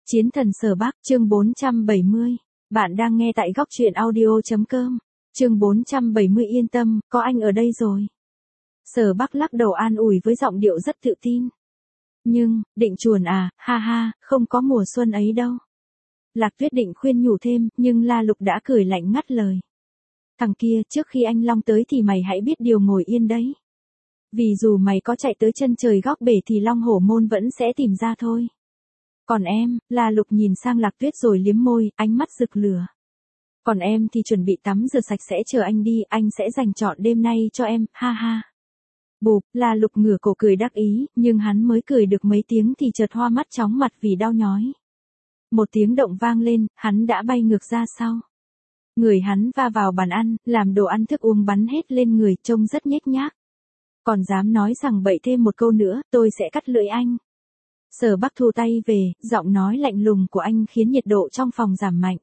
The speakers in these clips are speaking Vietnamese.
Chiến thần Sở Bắc, chương 470. Bạn đang nghe tại góc truyện audio.com. Chương 470 yên tâm, có anh ở đây rồi. Sở Bắc lắc đầu an ủi với giọng điệu rất tự tin. Nhưng, định chuồn à, ha ha, không có mùa xuân ấy đâu. Lạc Tuyết định khuyên nhủ thêm, nhưng La Lục đã cười lạnh ngắt lời. Thằng kia, trước khi anh Long tới thì mày hãy biết điều ngồi yên đấy. Vì dù mày có chạy tới chân trời góc bể thì Long Hổ Môn vẫn sẽ tìm ra thôi. Còn em, La Lục nhìn sang Lạc Tuyết rồi liếm môi, ánh mắt rực lửa. Còn em thì chuẩn bị tắm rửa sạch sẽ chờ anh đi, anh sẽ dành trọn đêm nay cho em, ha ha. Bụp, La Lục ngửa cổ cười đắc ý, nhưng hắn mới cười được mấy tiếng thì chợt hoa mắt chóng mặt vì đau nhói. Một tiếng động vang lên, hắn đã bay ngược ra sau. Người hắn va vào bàn ăn, làm đồ ăn thức uống bắn hết lên người, trông rất nhếch nhác. Còn dám nói rằng bậy thêm một câu nữa, tôi sẽ cắt lưỡi anh. Sở Bắc thu tay về, giọng nói lạnh lùng của anh khiến nhiệt độ trong phòng giảm mạnh.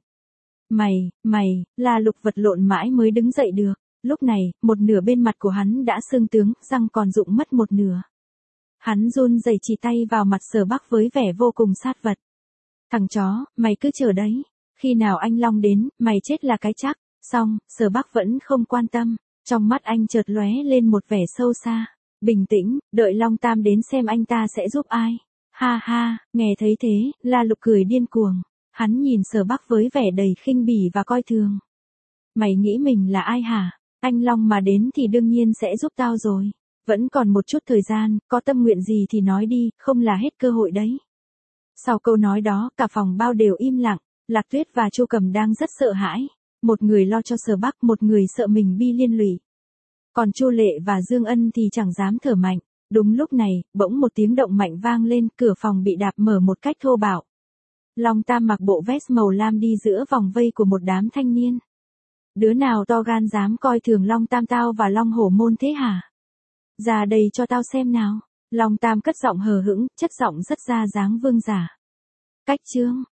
Mày, La Lục vật lộn mãi mới đứng dậy được. Lúc này, một nửa bên mặt của hắn đã sưng tướng, răng còn rụng mất một nửa. Hắn run rẩy chỉ tay vào mặt Sở Bắc với vẻ vô cùng sát vật. Thằng chó, mày cứ chờ đấy. Khi nào anh Long đến, mày chết là cái chắc. Xong, Sở Bắc vẫn không quan tâm. Trong mắt anh chợt lóe lên một vẻ sâu xa. Bình tĩnh, đợi Long Tam đến xem anh ta sẽ giúp ai. Ha ha, nghe thấy thế, La Lục cười điên cuồng. Hắn nhìn Sở Bắc với vẻ đầy khinh bỉ và coi thường. Mày nghĩ mình là ai hả? Anh Long mà đến thì đương nhiên sẽ giúp tao rồi. Vẫn còn một chút thời gian, có tâm nguyện gì thì nói đi, không là hết cơ hội đấy. Sau câu nói đó, cả phòng bao đều im lặng. Lạc Tuyết và Chu Cầm đang rất sợ hãi. Một người lo cho Sở Bắc, một người sợ mình bị liên lụy. Còn Chu Lệ và Dương Ân thì chẳng dám thở mạnh. Đúng lúc này, bỗng một tiếng động mạnh vang lên, cửa phòng bị đạp mở một cách thô bạo. Long Tam mặc bộ vest màu lam đi giữa vòng vây của một đám thanh niên. Đứa nào to gan dám coi thường Long Tam tao và Long Hổ Môn thế hả? Ra đây cho tao xem nào. Long Tam cất giọng hờ hững, chất giọng rất ra dáng vương giả. Cách chương.